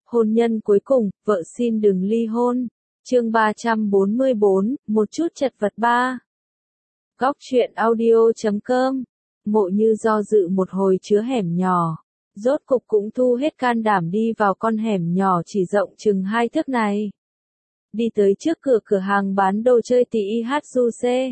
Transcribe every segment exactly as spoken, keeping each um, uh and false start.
Hôn nhân cuối cùng, vợ xin đừng ly hôn. Chương ba trăm bốn mươi bốn, một chút chật vật ba. Góc truyện audio chấm com. Mộ Như do dự một hồi chứa hẻm nhỏ, rốt cục cũng thu hết can đảm đi vào con hẻm nhỏ chỉ rộng chừng hai thước này. Đi tới trước cửa cửa hàng bán đồ chơi tì i hát du xê.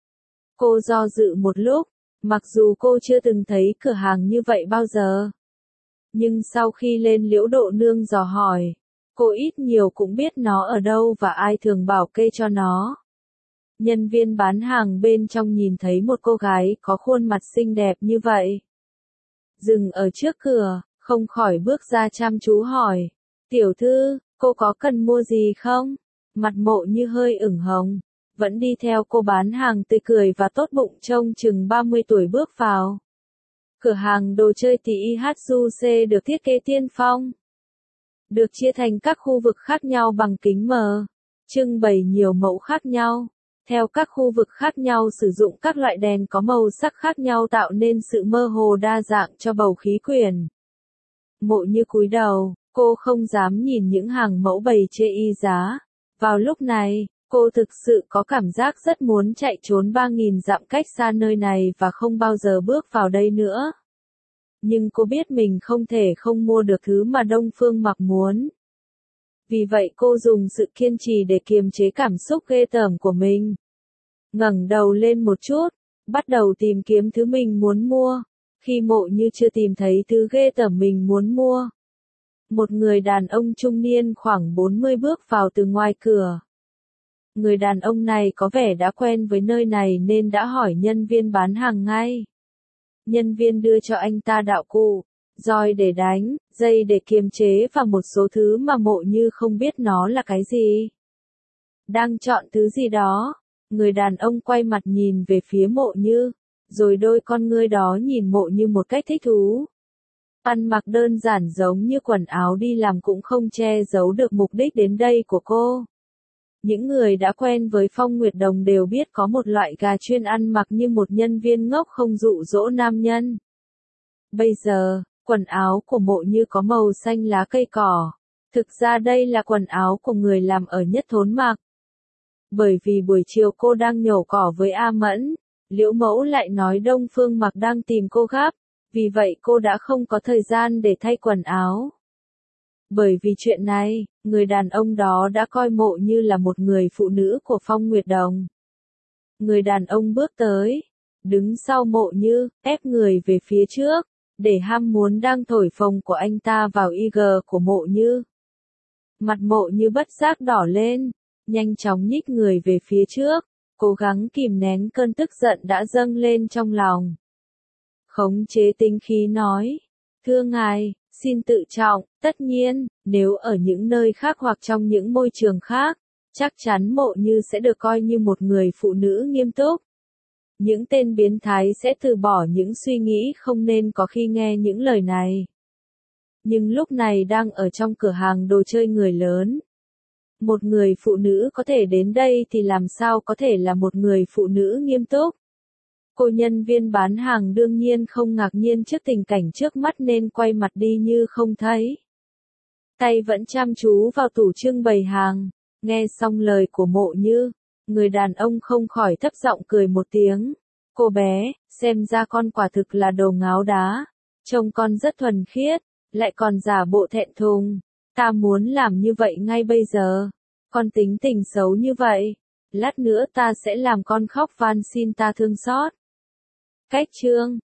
Cô do dự một lúc, mặc dù cô chưa từng thấy cửa hàng như vậy bao giờ. Nhưng sau khi lên Liễu Độ Nương dò hỏi, cô ít nhiều cũng biết nó ở đâu và ai thường bảo kê cho nó. Nhân viên bán hàng bên trong nhìn thấy một cô gái có khuôn mặt xinh đẹp như vậy, dừng ở trước cửa, không khỏi bước ra chăm chú hỏi, tiểu thư, cô có cần mua gì không? Mặt Mộ Như hơi ửng hồng, vẫn đi theo cô bán hàng tươi cười và tốt bụng trông chừng ba mươi tuổi bước vào. Cửa hàng đồ chơi tì i hát du xê được thiết kế tiên phong, được chia thành các khu vực khác nhau bằng kính mờ, trưng bày nhiều mẫu khác nhau. Theo các khu vực khác nhau sử dụng các loại đèn có màu sắc khác nhau tạo nên sự mơ hồ đa dạng cho bầu khí quyển. Mộ Như cúi đầu, cô không dám nhìn những hàng mẫu bày chê y giá. Vào lúc này, cô thực sự có cảm giác rất muốn chạy trốn ba nghìn dặm cách xa nơi này và không bao giờ bước vào đây nữa. Nhưng cô biết mình không thể không mua được thứ mà Đông Phương Mặc muốn. Vì vậy cô dùng sự kiên trì để kiềm chế cảm xúc ghê tởm của mình. Ngẩng đầu lên một chút, bắt đầu tìm kiếm thứ mình muốn mua. Khi Mộ Như chưa tìm thấy thứ ghê tởm mình muốn mua, một người đàn ông trung niên khoảng bốn mươi bước vào từ ngoài cửa. Người đàn ông này có vẻ đã quen với nơi này nên đã hỏi nhân viên bán hàng ngay. Nhân viên đưa cho anh ta đạo cụ, roi để đánh, dây để kiềm chế và một số thứ mà Mộ Như không biết nó là cái gì. Đang chọn thứ gì đó, người đàn ông quay mặt nhìn về phía Mộ Như, rồi đôi con ngươi đó nhìn Mộ Như một cách thích thú. Ăn mặc đơn giản giống như quần áo đi làm cũng không che giấu được mục đích đến đây của cô. Những người đã quen với Phong Nguyệt Đồng đều biết có một loại gà chuyên ăn mặc như một nhân viên ngốc không dụ dỗ nam nhân. Bây giờ, quần áo của Mộ Như có màu xanh lá cây cỏ. Thực ra đây là quần áo của người làm ở Nhất Thốn mặc. Bởi vì buổi chiều cô đang nhổ cỏ với A Mẫn, Liễu Mẫu lại nói Đông Phương Mặc đang tìm cô gấp, vì vậy cô đã không có thời gian để thay quần áo. Bởi vì chuyện này, người đàn ông đó đã coi Mộ Như là một người phụ nữ của Phong Nguyệt Đồng. Người đàn ông bước tới, đứng sau Mộ Như, ép người về phía trước, để ham muốn đang thổi phồng của anh ta vào i giê của Mộ Như. Mặt Mộ Như bất giác đỏ lên, nhanh chóng nhích người về phía trước, cố gắng kìm nén cơn tức giận đã dâng lên trong lòng. Khống chế tính khí nói, thưa ngài, xin tự trọng, tất nhiên, nếu ở những nơi khác hoặc trong những môi trường khác, chắc chắn Mộ Như sẽ được coi như một người phụ nữ nghiêm túc. Những tên biến thái sẽ từ bỏ những suy nghĩ không nên có khi nghe những lời này. Nhưng lúc này đang ở trong cửa hàng đồ chơi người lớn. Một người phụ nữ có thể đến đây thì làm sao có thể là một người phụ nữ nghiêm túc? Cô nhân viên bán hàng đương nhiên không ngạc nhiên trước tình cảnh trước mắt nên quay mặt đi như không thấy. Tay vẫn chăm chú vào tủ trưng bày hàng, nghe xong lời của Mộ Như, người đàn ông không khỏi thấp giọng cười một tiếng. Cô bé, xem ra con quả thực là đồ ngáo đá, trông con rất thuần khiết, lại còn giả bộ thẹn thùng. Ta muốn làm như vậy ngay bây giờ. Con tính tình xấu như vậy, lát nữa ta sẽ làm con khóc van xin ta thương xót. Cách chương